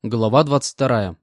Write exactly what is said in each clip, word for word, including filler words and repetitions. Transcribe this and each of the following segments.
Глава двадцать вторая.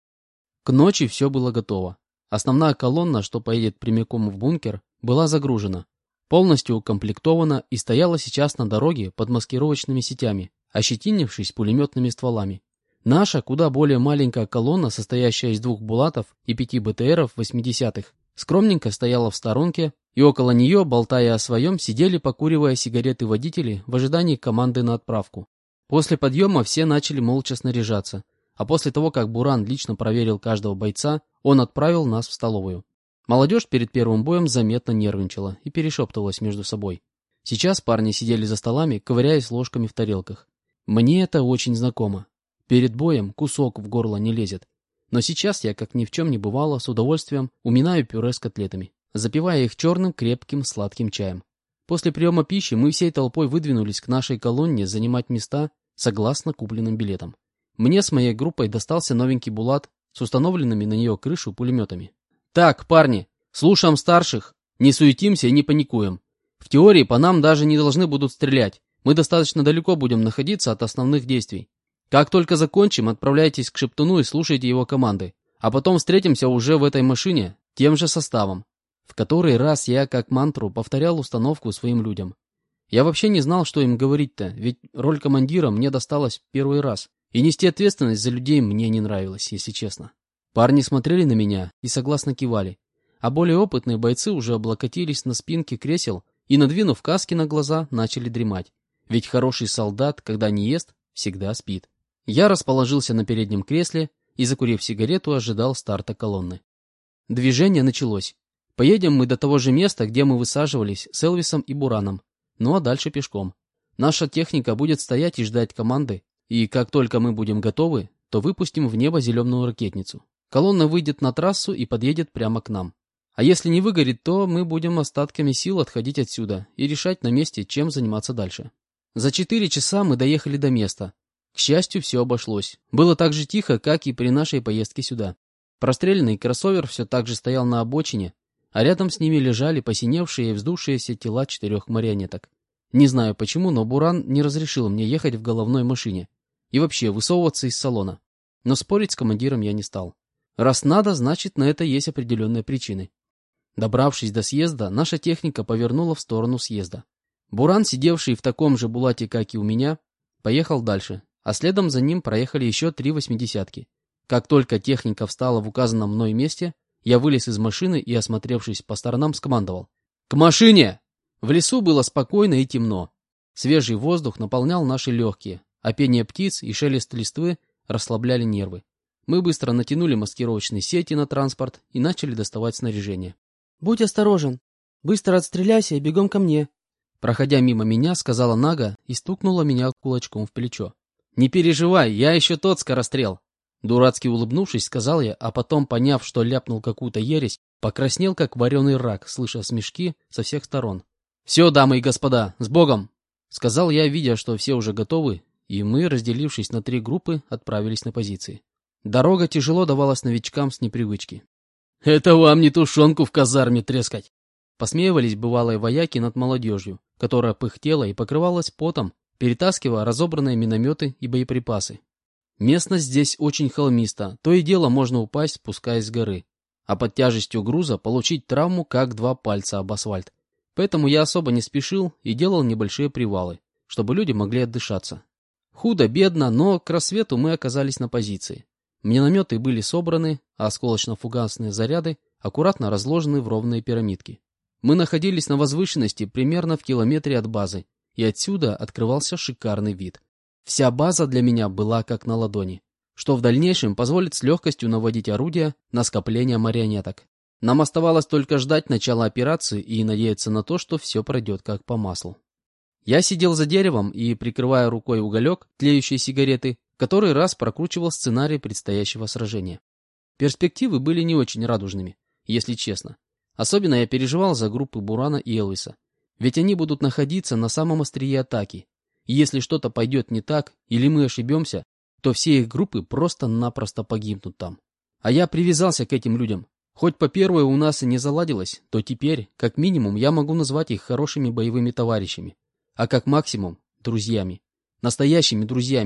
К ночи все было готово. Основная колонна, что поедет прямиком в бункер, была загружена, полностью укомплектована и стояла сейчас на дороге под маскировочными сетями, ощетинившись пулеметными стволами. Наша, куда более маленькая колонна, состоящая из двух булатов и пяти БТРов восьмидесятых, скромненько стояла в сторонке, и около нее, болтая о своем, сидели, покуривая сигареты водители в ожидании команды на отправку. После подъема все начали молча снаряжаться. А после того, как Буран лично проверил каждого бойца, он отправил нас в столовую. Молодежь перед первым боем заметно нервничала и перешептывалась между собой. Сейчас парни сидели за столами, ковыряясь ложками в тарелках. Мне это очень знакомо. Перед боем кусок в горло не лезет. Но сейчас я, как ни в чем не бывало, с удовольствием уминаю пюре с котлетами, запивая их черным крепким сладким чаем. После приема пищи мы всей толпой выдвинулись к нашей колонне занимать места согласно купленным билетам. Мне с моей группой достался новенький булат с установленными на нее крышу пулеметами. Так, парни, слушаем старших, не суетимся и не паникуем. В теории по нам даже не должны будут стрелять. Мы достаточно далеко будем находиться от основных действий. Как только закончим, отправляйтесь к Шептуну и слушайте его команды. А потом встретимся уже в этой машине, тем же составом. В который раз я, как мантру, повторял установку своим людям. Я вообще не знал, что им говорить-то, ведь роль командира мне досталась первый раз. И нести ответственность за людей мне не нравилось, если честно. Парни смотрели на меня и согласно кивали, а более опытные бойцы уже облокотились на спинки кресел и, надвинув каски на глаза, начали дремать. Ведь хороший солдат, когда не ест, всегда спит. Я расположился на переднем кресле и, закурив сигарету, ожидал старта колонны. Движение началось. Поедем мы до того же места, где мы высаживались с Элвисом и Бураном. Ну а дальше пешком. Наша техника будет стоять и ждать команды, и как только мы будем готовы, то выпустим в небо зеленую ракетницу. Колонна выйдет на трассу и подъедет прямо к нам. А если не выгорит, то мы будем остатками сил отходить отсюда и решать на месте, чем заниматься дальше. За четыре часа мы доехали до места. К счастью, все обошлось. Было так же тихо, как и при нашей поездке сюда. Простреленный кроссовер все так же стоял на обочине, а рядом с ними лежали посиневшие и вздувшиеся тела четырех марионеток. Не знаю почему, но Буран не разрешил мне ехать в головной машине и вообще высовываться из салона. Но спорить с командиром я не стал. Раз надо, значит, на это есть определенные причины. Добравшись до съезда, наша техника повернула в сторону съезда. Буран, сидевший в таком же булате, как и у меня, поехал дальше, а следом за ним проехали еще три восьмидесятки. Как только техника встала в указанном мной месте, я вылез из машины и, осмотревшись по сторонам, скомандовал: «К машине!» В лесу было спокойно и темно. Свежий воздух наполнял наши легкие, а пение птиц и шелест листвы расслабляли нервы. Мы быстро натянули маскировочные сети на транспорт и начали доставать снаряжение. «Будь осторожен. Быстро отстреляйся и бегом ко мне». Проходя мимо меня, сказала Нага и стукнула меня кулачком в плечо. «Не переживай, я еще тот скорострел». Дурацки улыбнувшись, сказал я, а потом, поняв, что ляпнул какую-то ересь, покраснел, как вареный рак, слыша смешки со всех сторон. «Все, дамы и господа, с Богом!» — сказал я, видя, что все уже готовы, и мы, разделившись на три группы, отправились на позиции. Дорога тяжело давалась новичкам с непривычки. «Это вам не тушенку в казарме трескать!» Посмеивались бывалые вояки над молодежью, которая пыхтела и покрывалась потом, перетаскивая разобранные минометы и боеприпасы. Местность здесь очень холмиста, то и дело можно упасть, спускаясь с горы, а под тяжестью груза получить травму, как два пальца об асфальт. Поэтому я особо не спешил и делал небольшие привалы, чтобы люди могли отдышаться. Худо-бедно, но к рассвету мы оказались на позиции. Минометы были собраны, а осколочно-фугасные заряды аккуратно разложены в ровные пирамидки. Мы находились на возвышенности примерно в километре от базы, и отсюда открывался шикарный вид. Вся база для меня была как на ладони, что в дальнейшем позволит с легкостью наводить орудия на скопление марионеток. Нам оставалось только ждать начала операции и надеяться на то, что все пройдет как по маслу. Я сидел за деревом и, прикрывая рукой уголек тлеющей сигареты, который раз прокручивал сценарий предстоящего сражения. Перспективы были не очень радужными, если честно. Особенно я переживал за группы Бурана и Элвиса, ведь они будут находиться на самом острие атаки. И если что-то пойдет не так, или мы ошибемся, то все их группы просто-напросто погибнут там. А я привязался к этим людям. Хоть по первое у нас и не заладилось, то теперь, как минимум, я могу назвать их хорошими боевыми товарищами, а как максимум – друзьями. Настоящими друзьями,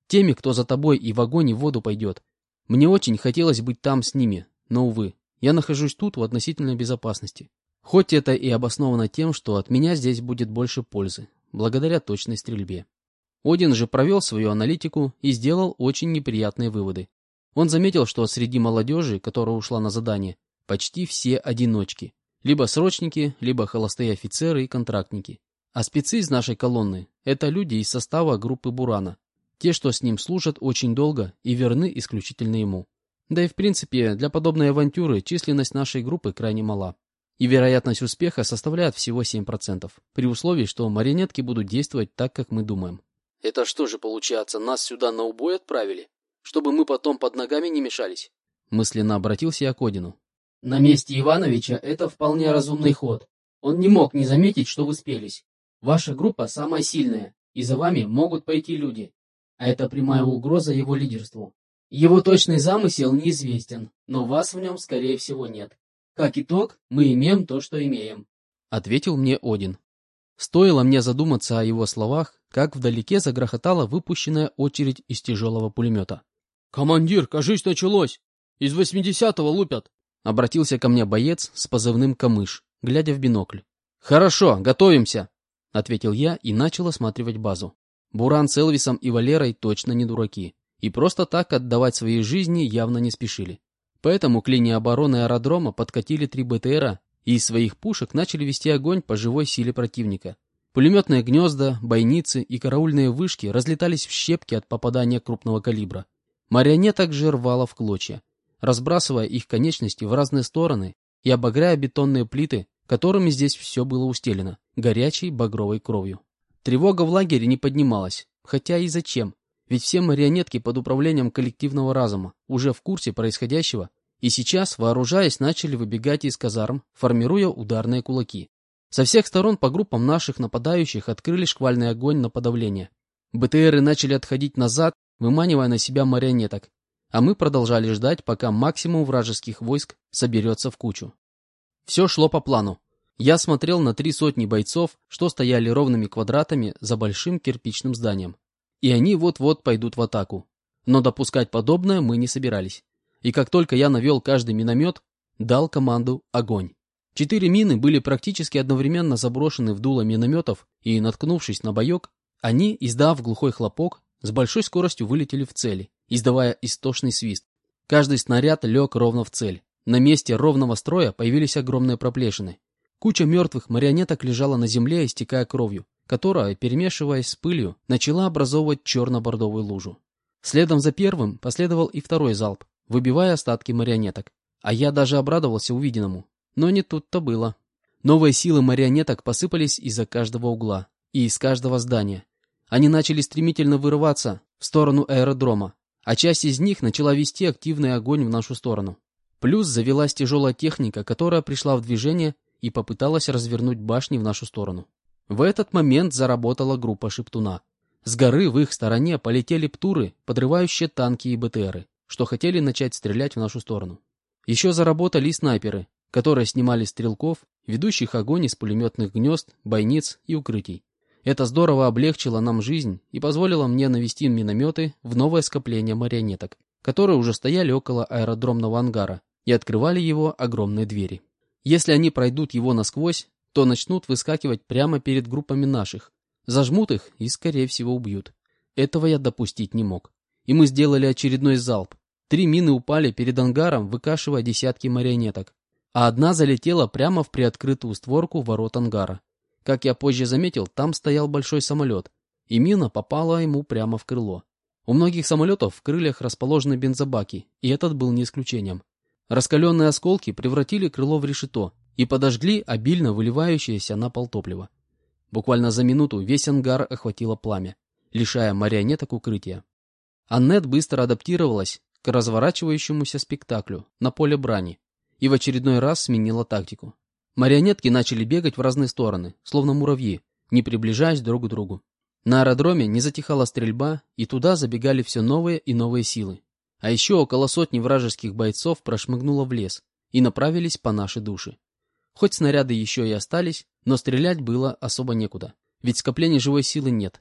Теми, кто за тобой и в огонь, и в воду пойдет. Мне очень хотелось быть там с ними, но, увы, я нахожусь тут в относительной безопасности. Хоть это и обосновано тем, что от меня здесь будет больше пользы, благодаря точной стрельбе. Один же провел свою аналитику и сделал очень неприятные выводы. Он заметил, что среди молодежи, которая ушла на задание, почти все одиночки. Либо срочники, либо холостые офицеры и контрактники. А спецы из нашей колонны – это люди из состава группы Бурана. Те, что с ним служат очень долго и верны исключительно ему. Да и в принципе, для подобной авантюры численность нашей группы крайне мала. И вероятность успеха составляет всего семь процентов, при условии, что марионетки будут действовать так, как мы думаем. Это что же получается, нас сюда на убой отправили? Чтобы мы потом под ногами не мешались? Мысленно обратился я к Одину. На месте Ивановича это вполне разумный ход. Он не мог не заметить, что вы спелись. Ваша группа самая сильная, и за вами могут пойти люди. А это прямая угроза его лидерству. Его точный замысел неизвестен, но вас в нем, скорее всего, нет. Как итог, мы имеем то, что имеем. Ответил мне Один. Стоило мне задуматься о его словах, как вдалеке загрохотала выпущенная очередь из тяжелого пулемета. «Командир, кажись, началось! Из восьмидесятого лупят!» Обратился ко мне боец с позывным «Камыш», глядя в бинокль. «Хорошо, готовимся!» — ответил я и начал осматривать базу. Буран с Элвисом и Валерой точно не дураки, и просто так отдавать свои жизни явно не спешили. Поэтому к линии обороны аэродрома подкатили три БТРа и из своих пушек начали вести огонь по живой силе противника. Пулеметные гнезда, бойницы и караульные вышки разлетались в щепки от попадания крупного калибра. Марионеток же рвало в клочья, разбрасывая их конечности в разные стороны и обогряя бетонные плиты, которыми здесь все было устелено, горячей багровой кровью. Тревога в лагере не поднималась, хотя и зачем? Ведь все марионетки под управлением коллективного разума уже в курсе происходящего, и сейчас, вооружаясь, начали выбегать из казарм, формируя ударные кулаки. Со всех сторон по группам наших нападающих открыли шквальный огонь на подавление. БТРы начали отходить назад, выманивая на себя марионеток, а мы продолжали ждать, пока максимум вражеских войск соберется в кучу. Все шло по плану. Я смотрел на три сотни бойцов, что стояли ровными квадратами за большим кирпичным зданием. И они вот-вот пойдут в атаку. Но допускать подобное мы не собирались. И как только я навел каждый миномет, дал команду «Огонь». Четыре мины были практически одновременно заброшены в дуло минометов, и, наткнувшись на боек, они, издав глухой хлопок, с большой скоростью вылетели в цели, издавая истошный свист. Каждый снаряд лег ровно в цель. На месте ровного строя появились огромные проплешины. Куча мертвых марионеток лежала на земле, истекая кровью, которая, перемешиваясь с пылью, начала образовывать черно-бордовую лужу. Следом за первым последовал и второй залп, выбивая остатки марионеток. А я даже обрадовался увиденному. Но не тут-то было. Новые силы марионеток посыпались из-за каждого угла и из каждого здания. Они начали стремительно вырываться в сторону аэродрома, а часть из них начала вести активный огонь в нашу сторону. Плюс завелась тяжелая техника, которая пришла в движение и попыталась развернуть башни в нашу сторону. В этот момент заработала группа Шептуна. С горы в их стороне полетели птуры, подрывающие танки и БТРы, что хотели начать стрелять в нашу сторону. Еще заработали и снайперы, которые снимали стрелков, ведущих огонь из пулеметных гнезд, бойниц и укрытий. Это здорово облегчило нам жизнь и позволило мне навести минометы в новое скопление марионеток, которые уже стояли около аэродромного ангара и открывали его огромные двери. Если они пройдут его насквозь, то начнут выскакивать прямо перед группами наших, зажмут их и, скорее всего, убьют. Этого я допустить не мог. И мы сделали очередной залп. Три мины упали перед ангаром, выкашивая десятки марионеток, а одна залетела прямо в приоткрытую створку ворот ангара. Как я позже заметил, там стоял большой самолет, и мина попала ему прямо в крыло. У многих самолетов в крыльях расположены бензобаки, и этот был не исключением. Раскаленные осколки превратили крыло в решето и подожгли обильно выливающееся на пол топливо. Буквально за минуту весь ангар охватило пламя, лишая марионеток укрытия. Аннет быстро адаптировалась к разворачивающемуся спектаклю на поле брани и в очередной раз сменила тактику. Марионетки начали бегать в разные стороны, словно муравьи, не приближаясь друг к другу. На аэродроме не затихала стрельба, и туда забегали все новые и новые силы. А еще около сотни вражеских бойцов прошмыгнуло в лес и направились по нашей душе. Хоть снаряды еще и остались, но стрелять было особо некуда, ведь скоплений живой силы нет.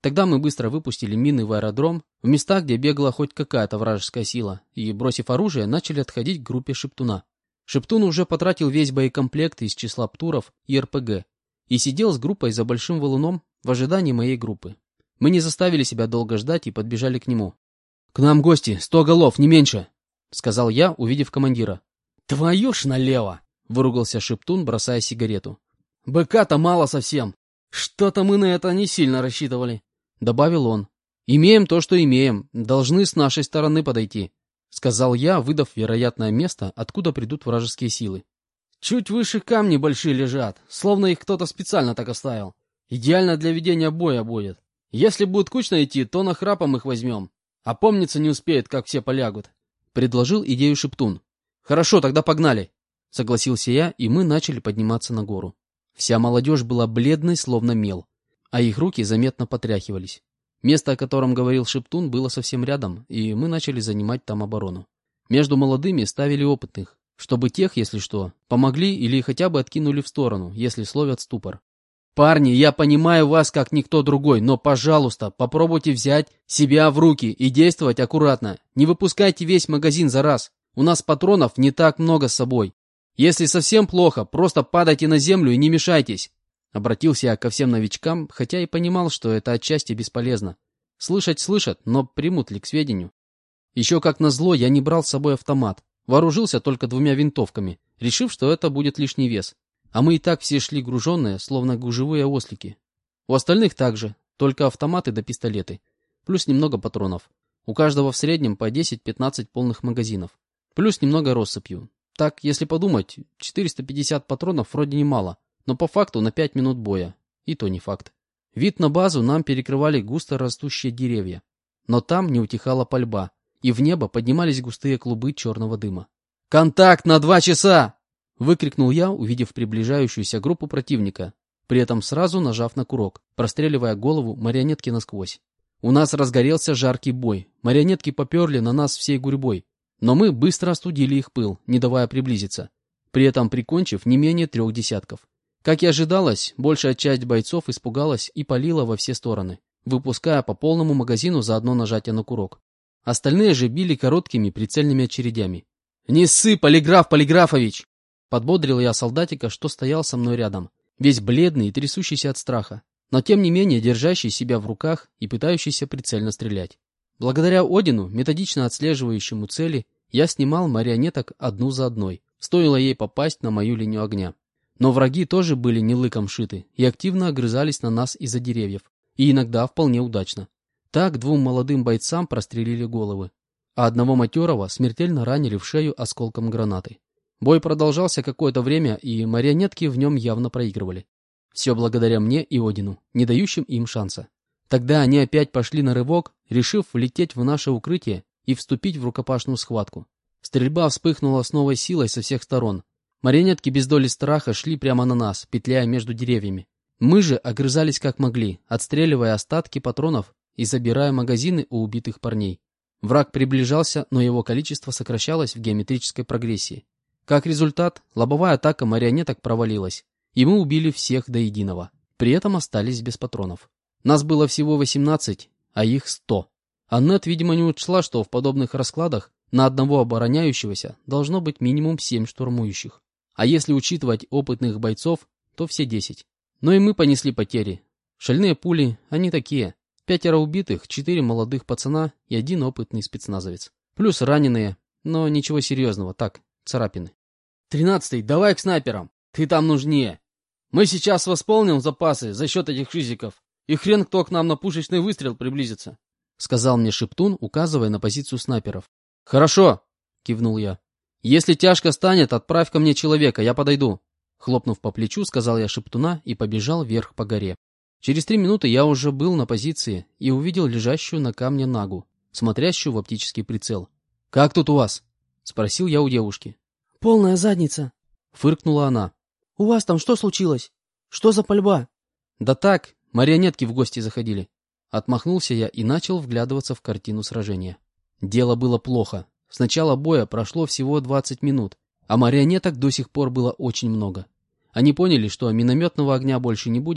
Тогда мы быстро выпустили мины в аэродром, в места, где бегала хоть какая-то вражеская сила, и, бросив оружие, начали отходить к группе Шептуна. Шептун уже потратил весь боекомплект из числа птуров и эр пэ гэ и сидел с группой за большим валуном в ожидании моей группы. Мы не заставили себя долго ждать и подбежали к нему. «К нам гости, сто голов, не меньше!» — сказал я, увидев командира. «Твою ж налево!» — выругался Шептун, бросая сигарету. «Быка-то мало совсем. Что-то мы на это не сильно рассчитывали», — добавил он. «Имеем то, что имеем. Должны с нашей стороны подойти», — сказал я, выдав вероятное место, откуда придут вражеские силы. «Чуть выше камни большие лежат, словно их кто-то специально так оставил. Идеально для ведения боя будет. Если будет кучно идти, то нахрапом их возьмем. А помнится не успеет, как все полягут», — предложил идею Шептун. «Хорошо, тогда погнали», — согласился я, и мы начали подниматься на гору. Вся молодежь была бледной, словно мел, а их руки заметно потряхивались. Место, о котором говорил Шептун, было совсем рядом, и мы начали занимать там оборону. Между молодыми ставили опытных, чтобы тех, если что, помогли или хотя бы откинули в сторону, если словят ступор. «Парни, я понимаю вас как никто другой, но, пожалуйста, попробуйте взять себя в руки и действовать аккуратно. Не выпускайте весь магазин за раз. У нас патронов не так много с собой. Если совсем плохо, просто падайте на землю и не мешайтесь». Обратился я ко всем новичкам, хотя и понимал, что это отчасти бесполезно. Слышать слышат, но примут ли к сведению? Еще как назло, я не брал с собой автомат. Вооружился только двумя винтовками, решив, что это будет лишний вес. А мы и так все шли груженные, словно гужевые ослики. У остальных также, только автоматы да пистолеты. Плюс немного патронов. У каждого в среднем по десять-пятнадцать полных магазинов. Плюс немного россыпью. Так, если подумать, четыреста пятьдесят патронов вроде немало, но по факту на пять минут боя. И то не факт. Вид на базу нам перекрывали густо растущие деревья. Но там не утихала пальба, и в небо поднимались густые клубы черного дыма. «Контакт на два часа!» — выкрикнул я, увидев приближающуюся группу противника, при этом сразу нажав на курок, простреливая голову марионетки насквозь. У нас разгорелся жаркий бой, марионетки поперли на нас всей гурьбой, но мы быстро остудили их пыл, не давая приблизиться, при этом прикончив не менее трех десятков. Как и ожидалось, большая часть бойцов испугалась и палила во все стороны, выпуская по полному магазину за одно нажатие на курок. Остальные же били короткими прицельными очередями. «Не ссы, Полиграф Полиграфович!» Подбодрил я солдатика, что стоял со мной рядом, весь бледный и трясущийся от страха, но тем не менее держащий себя в руках и пытающийся прицельно стрелять. Благодаря Одину, методично отслеживающему цели, я снимал марионеток одну за одной, стоило ей попасть на мою линию огня. Но враги тоже были не лыком шиты и активно огрызались на нас из-за деревьев, и иногда вполне удачно. Так двум молодым бойцам прострелили головы, а одного матерого смертельно ранили в шею осколком гранаты. Бой продолжался какое-то время, и марионетки в нем явно проигрывали. Все благодаря мне и Одину, не дающим им шанса. Тогда они опять пошли на рывок, решив влететь в наше укрытие и вступить в рукопашную схватку. Стрельба вспыхнула с новой силой со всех сторон. Марионетки без доли страха шли прямо на нас, петляя между деревьями. Мы же огрызались как могли, отстреливая остатки патронов и забирая магазины у убитых парней. Враг приближался, но его количество сокращалось в геометрической прогрессии. Как результат, лобовая атака марионеток провалилась, и мы убили всех до единого. При этом остались без патронов. Нас было всего восемнадцать, а их сто. Аннет, видимо, не учла, что в подобных раскладах на одного обороняющегося должно быть минимум семь штурмующих. А если учитывать опытных бойцов, то все десять. Но и мы понесли потери. Шальные пули, они такие. Пятеро убитых, четыре молодых пацана и один опытный спецназовец. Плюс раненые, но ничего серьезного, так, царапины. «Тринадцатый, давай к снайперам, ты там нужнее. Мы сейчас восполним запасы за счет этих шизиков, и хрен кто к нам на пушечный выстрел приблизится», — сказал мне Шептун, указывая на позицию снайперов. «Хорошо», — кивнул я. «Если тяжко станет, отправь ко мне человека, я подойду». Хлопнув по плечу, сказал я Шептуна и побежал вверх по горе. Через три минуты я уже был на позиции и увидел лежащую на камне Нагу, смотрящую в оптический прицел. «Как тут у вас?» — спросил я у девушки. «Полная задница», — фыркнула она. «У вас там что случилось? Что за пальба?» «Да так, марионетки в гости заходили». Отмахнулся я и начал вглядываться в картину сражения. Дело было плохо. С начала боя прошло всего двадцать минут, а марионеток до сих пор было очень много. Они поняли, что минометного огня больше не будет,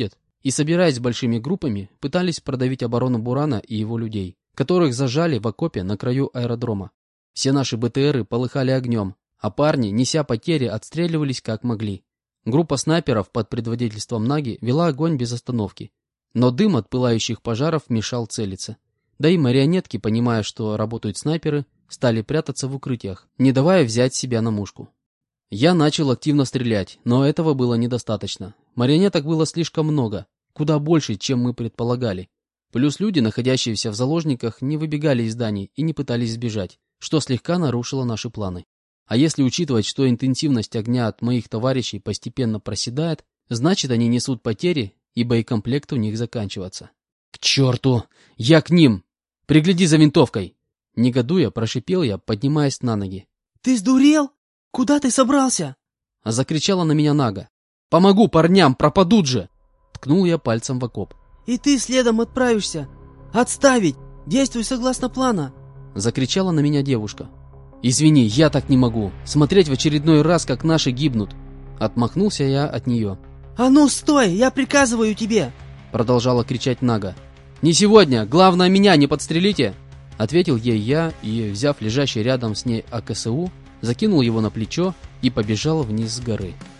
и, собираясь большими группами, пытались продавить оборону Бурана и его людей, которых зажали в окопе на краю аэродрома. Все наши БТРы полыхали огнем, а парни, неся потери, отстреливались как могли. Группа снайперов под предводительством Наги вела огонь без остановки, но дым от пылающих пожаров мешал целиться. Да и марионетки, понимая, что работают снайперы, стали прятаться в укрытиях, не давая взять себя на мушку. Я начал активно стрелять, но этого было недостаточно. Марионеток было слишком много, куда больше, чем мы предполагали. Плюс люди, находящиеся в заложниках, не выбегали из зданий и не пытались сбежать, что слегка нарушило наши планы. А если учитывать, что интенсивность огня от моих товарищей постепенно проседает, значит, они несут потери, и боекомплект у них заканчивается. «К черту! Я к ним! Пригляди за винтовкой!» Негодуя, прошипел я, поднимаясь на ноги. Ты сдурел? Куда ты собрался? А закричала на меня Нага. «Помогу парням, пропадут же!» Ткнул я пальцем в окоп. И ты следом отправишься. Отставить! Действуй согласно плана. Закричала на меня девушка. «Извини, я так не могу. Смотреть в очередной раз, как наши гибнут». Отмахнулся я от нее. А ну стой, я приказываю тебе! Продолжала кричать Нага. «Не сегодня, главное меня не подстрелите!» Ответил ей я и, взяв лежащий рядом с ней АКСУ, закинул его на плечо и побежал вниз с горы.